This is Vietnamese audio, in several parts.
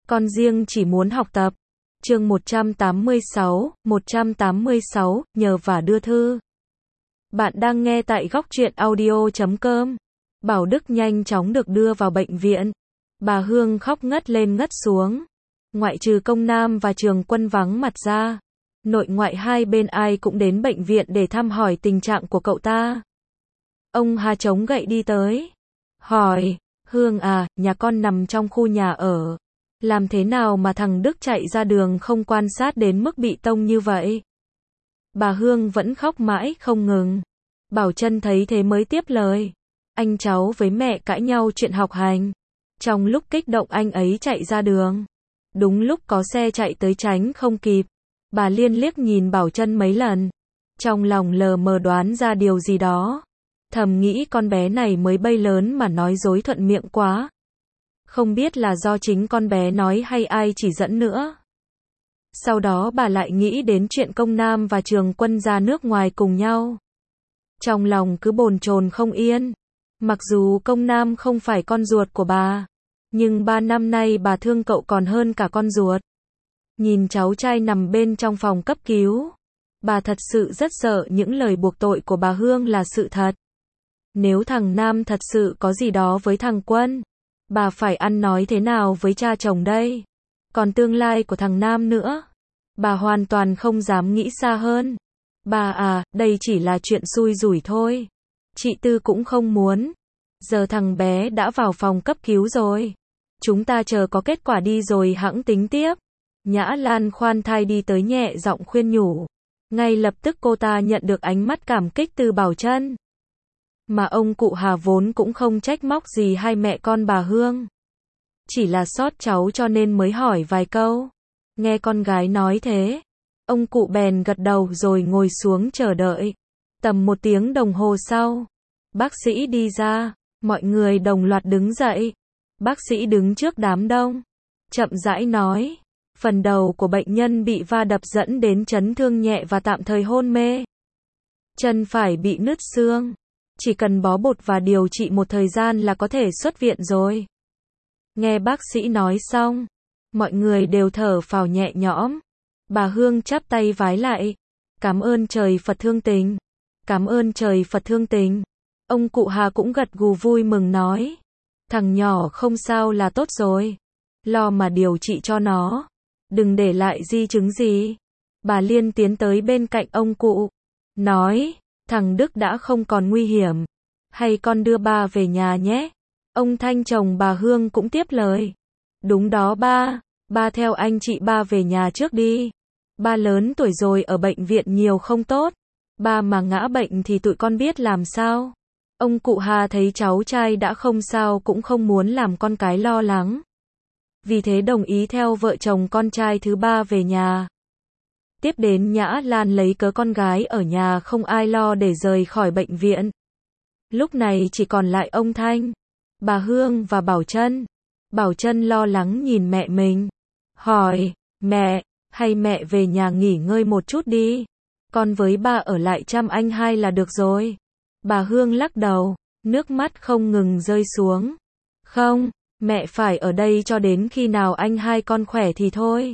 Con riêng chỉ muốn học tập. Chương 186, nhờ vả đưa thư. Bạn đang nghe tại góc truyện audio.com. Bảo Đức nhanh chóng được đưa vào bệnh viện. Bà Hương khóc ngất lên ngất xuống. Ngoại trừ Công Nam và Trường Quân vắng mặt ra, nội ngoại hai bên ai cũng đến bệnh viện để thăm hỏi tình trạng của cậu ta. Ông Hà chống gậy đi tới, hỏi, Hương à, nhà con nằm trong khu nhà ở. Làm thế nào mà thằng Đức chạy ra đường không quan sát đến mức bị tông như vậy? Bà Hương vẫn khóc mãi không ngừng. Bảo Trân thấy thế mới tiếp lời. Anh cháu với mẹ cãi nhau chuyện học hành. Trong lúc kích động anh ấy chạy ra đường. Đúng lúc có xe chạy tới tránh không kịp. Bà Liên liếc nhìn Bảo Trân mấy lần. Trong lòng lờ mờ đoán ra điều gì đó. Thầm nghĩ con bé này mới bay lớn mà nói dối thuận miệng quá. Không biết là do chính con bé nói hay ai chỉ dẫn nữa. Sau đó bà lại nghĩ đến chuyện Công Nam và Trường Quân ra nước ngoài cùng nhau. Trong lòng cứ bồn chồn không yên. Mặc dù Công Nam không phải con ruột của bà, nhưng 3 năm nay bà thương cậu còn hơn cả con ruột. Nhìn cháu trai nằm bên trong phòng cấp cứu, bà thật sự rất sợ những lời buộc tội của bà Hương là sự thật. Nếu thằng Nam thật sự có gì đó với thằng Quân, bà phải ăn nói thế nào với cha chồng đây? Còn tương lai của thằng Nam nữa, bà hoàn toàn không dám nghĩ xa hơn. Bà à, đây chỉ là chuyện xui rủi thôi. Chị Tư cũng không muốn. Giờ thằng bé đã vào phòng cấp cứu rồi. Chúng ta chờ có kết quả đi rồi hẵng tính tiếp. Nhã Lan khoan thai đi tới nhẹ giọng khuyên nhủ. Ngay lập tức cô ta nhận được ánh mắt cảm kích từ Bảo Trân. Mà ông cụ Hà vốn cũng không trách móc gì hai mẹ con bà Hương. Chỉ là xót cháu cho nên mới hỏi vài câu. Nghe con gái nói thế, ông cụ bèn gật đầu rồi ngồi xuống chờ đợi. Tầm 1 tiếng đồng hồ sau, bác sĩ đi ra, mọi người đồng loạt đứng dậy. Bác sĩ đứng trước đám đông, chậm rãi nói, phần đầu của bệnh nhân bị va đập dẫn đến chấn thương nhẹ và tạm thời hôn mê. Chân phải bị nứt xương, chỉ cần bó bột và điều trị một thời gian là có thể xuất viện rồi. Nghe bác sĩ nói xong, mọi người đều thở phào nhẹ nhõm. Bà Hương chắp tay vái lại. Cảm ơn trời Phật thương tình. Cảm ơn trời Phật thương tình. Ông cụ Hà cũng gật gù vui mừng nói. Thằng nhỏ không sao là tốt rồi. Lo mà điều trị cho nó. Đừng để lại di chứng gì. Bà Liên tiến tới bên cạnh ông cụ. Nói, thằng Đức đã không còn nguy hiểm. Hay con đưa ba về nhà nhé. Ông Thanh chồng bà Hương cũng tiếp lời. Đúng đó ba. Ba theo anh chị ba về nhà trước đi. Ba lớn tuổi rồi ở bệnh viện nhiều không tốt. Ba mà ngã bệnh thì tụi con biết làm sao. Ông cụ Hà thấy cháu trai đã không sao cũng không muốn làm con cái lo lắng. Vì thế đồng ý theo vợ chồng con trai thứ ba về nhà. Tiếp đến Nhã Lan lấy cớ con gái ở nhà không ai lo để rời khỏi bệnh viện. Lúc này chỉ còn lại ông Thanh, bà Hương và Bảo Trân. Bảo Trân lo lắng nhìn mẹ mình. Hỏi, mẹ, hay mẹ về nhà nghỉ ngơi một chút đi. Con với ba ở lại chăm anh hai là được rồi. Bà Hương lắc đầu, nước mắt không ngừng rơi xuống. Không, mẹ phải ở đây cho đến khi nào anh hai con khỏe thì thôi.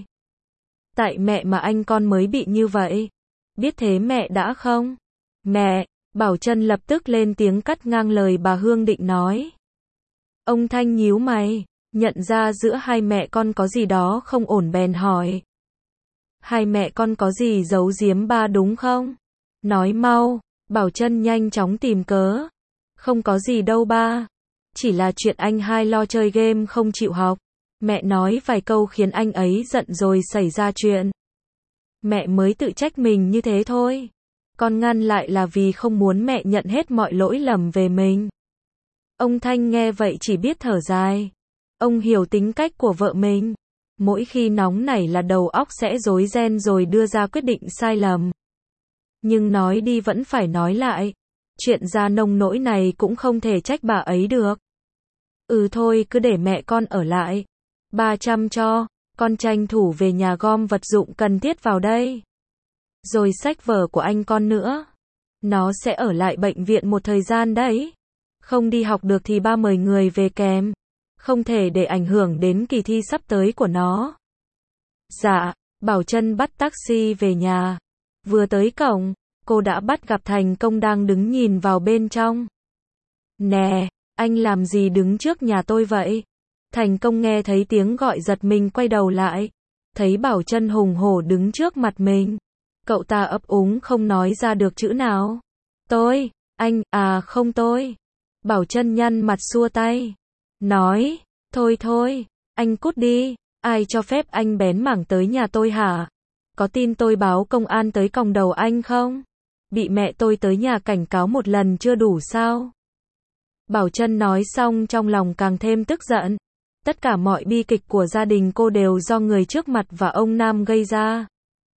Tại mẹ mà anh con mới bị như vậy. Biết thế mẹ đã không? Mẹ, Bảo Trân lập tức lên tiếng cắt ngang lời bà Hương định nói. Ông Thanh nhíu mày, nhận ra giữa hai mẹ con có gì đó không ổn bèn hỏi. Hai mẹ con có gì giấu giếm ba đúng không? Nói mau. Bảo Trân nhanh chóng tìm cớ. Không có gì đâu ba. Chỉ là chuyện anh hai lo chơi game không chịu học. Mẹ nói vài câu khiến anh ấy giận rồi xảy ra chuyện. Mẹ mới tự trách mình như thế thôi. Con ngăn lại là vì không muốn mẹ nhận hết mọi lỗi lầm về mình. Ông Thanh nghe vậy chỉ biết thở dài. Ông hiểu tính cách của vợ mình. Mỗi khi nóng nảy là đầu óc sẽ rối ren rồi đưa ra quyết định sai lầm. Nhưng nói đi vẫn phải nói lại. Chuyện ra nông nỗi này cũng không thể trách bà ấy được. Thôi cứ để mẹ con ở lại. Ba chăm cho, con tranh thủ về nhà gom vật dụng cần thiết vào đây. Rồi sách vở của anh con nữa. Nó sẽ ở lại bệnh viện một thời gian đấy. Không đi học được thì ba mời người về kèm. không thể để ảnh hưởng đến kỳ thi sắp tới của nó. Dạ, Bảo Trân bắt taxi về nhà. Vừa tới cổng, cô đã bắt gặp Thành Công đang đứng nhìn vào bên trong. Nè, anh làm gì đứng trước nhà tôi vậy? Thành Công nghe thấy tiếng gọi giật mình quay đầu lại. Thấy Bảo Trân hùng hổ đứng trước mặt mình. Cậu ta ấp úng không nói ra được chữ nào. Tôi, anh, không tôi. Bảo Trân nhăn mặt xua tay. Nói, thôi thôi, anh cút đi, ai cho phép anh bén mảng tới nhà tôi hả? Có tin tôi báo công an tới còng đầu anh không? Bị mẹ tôi tới nhà cảnh cáo một lần chưa đủ sao? Bảo Trân nói xong trong lòng càng thêm tức giận. Tất cả mọi bi kịch của gia đình cô đều do người trước mặt và ông Nam gây ra.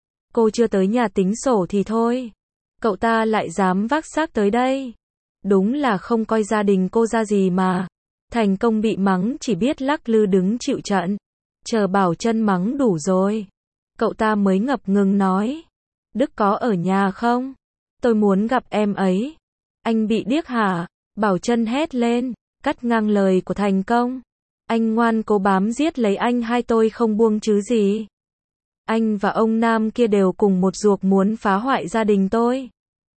Cô chưa tới nhà tính sổ thì thôi. Cậu ta lại dám vác xác tới đây. Đúng là không coi gia đình cô ra gì mà. Thành Công bị mắng chỉ biết lắc lư đứng chịu trận. Chờ Bảo Trân mắng đủ rồi. Cậu ta mới ngập ngừng nói. Đức có ở nhà không? Tôi muốn gặp em ấy. Anh bị điếc hả? Bảo Trân hét lên, cắt ngang lời của Thành Công. Anh ngoan cố bám giết lấy anh hai tôi không buông chứ gì. Anh và ông Nam kia đều cùng một ruột muốn phá hoại gia đình tôi.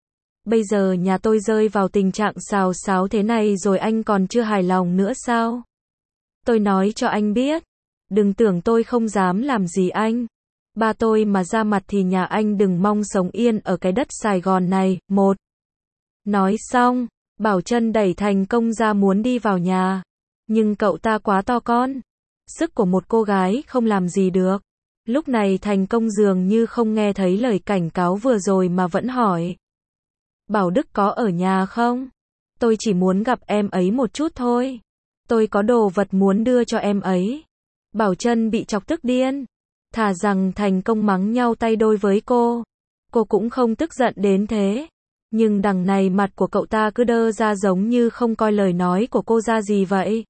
Bây giờ nhà tôi rơi vào tình trạng xào xáo thế này rồi anh còn chưa hài lòng nữa sao? Tôi nói cho anh biết. Đừng tưởng tôi không dám làm gì anh. Ba tôi mà ra mặt thì nhà anh đừng mong sống yên ở cái đất Sài Gòn này. Một. Nói xong, Bảo Trân đẩy Thành Công ra muốn đi vào nhà. Nhưng cậu ta quá to con. Sức của một cô gái không làm gì được. Lúc này Thành Công dường như không nghe thấy lời cảnh cáo vừa rồi mà vẫn hỏi. Bảo Đức có ở nhà không? Tôi chỉ muốn gặp em ấy một chút thôi. Tôi có đồ vật muốn đưa cho em ấy. Bảo Trân bị chọc tức điên. Thà rằng Thành Công mắng nhau tay đôi với cô. Cô cũng không tức giận đến thế. Nhưng đằng này mặt của cậu ta cứ đơ ra giống như không coi lời nói của cô ra gì vậy.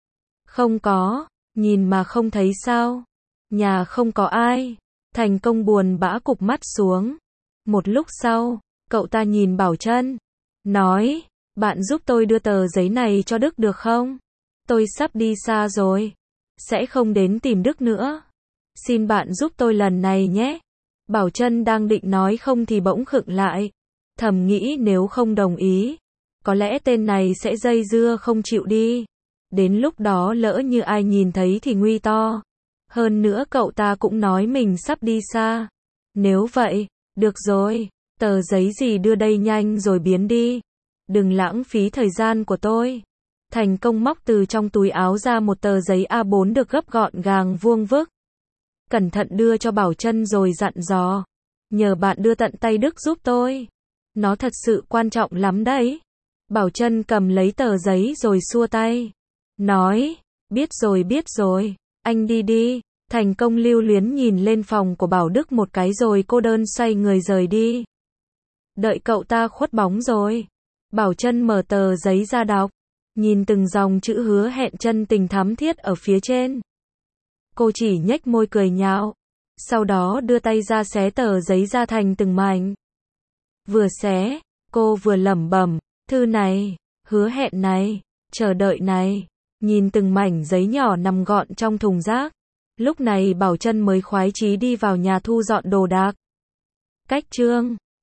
Không có, nhìn mà không thấy sao. Nhà không có ai. Thành Công buồn bã cụp mắt xuống. Một lúc sau, cậu ta nhìn Bảo Trân. Nói, bạn giúp tôi đưa tờ giấy này cho Đức được không? Tôi sắp đi xa rồi. Sẽ không đến tìm Đức nữa. Xin bạn giúp tôi lần này nhé. Bảo Trân đang định nói không thì bỗng khựng lại. Thầm nghĩ nếu không đồng ý, có lẽ tên này sẽ dây dưa không chịu đi. Đến lúc đó lỡ như ai nhìn thấy thì nguy to. Hơn nữa cậu ta cũng nói mình sắp đi xa. Nếu vậy, được rồi, tờ giấy gì đưa đây nhanh rồi biến đi. Đừng lãng phí thời gian của tôi. Thành Công móc từ trong túi áo ra một tờ giấy A4 được gấp gọn gàng vuông vức. Cẩn thận đưa cho Bảo Trân rồi dặn dò. Nhờ bạn đưa tận tay Đức giúp tôi. Nó thật sự quan trọng lắm đấy. Bảo Trân cầm lấy tờ giấy rồi xua tay. Nói, biết rồi, anh đi đi. Thành Công lưu luyến nhìn lên phòng của Bảo Đức một cái rồi cô đơn xoay người rời đi. Đợi cậu ta khuất bóng rồi. Bảo Trân mở tờ giấy ra đọc. Nhìn từng dòng chữ hứa hẹn chân tình thắm thiết ở phía trên. Cô chỉ nhếch môi cười nhạo. Sau đó đưa tay ra xé tờ giấy ra thành từng mảnh. Vừa xé, cô vừa lẩm bẩm, thư này, hứa hẹn này, chờ đợi này. Nhìn từng mảnh giấy nhỏ nằm gọn trong thùng rác. Lúc này Bảo Trân mới khoái chí đi vào nhà thu dọn đồ đạc. Cách chương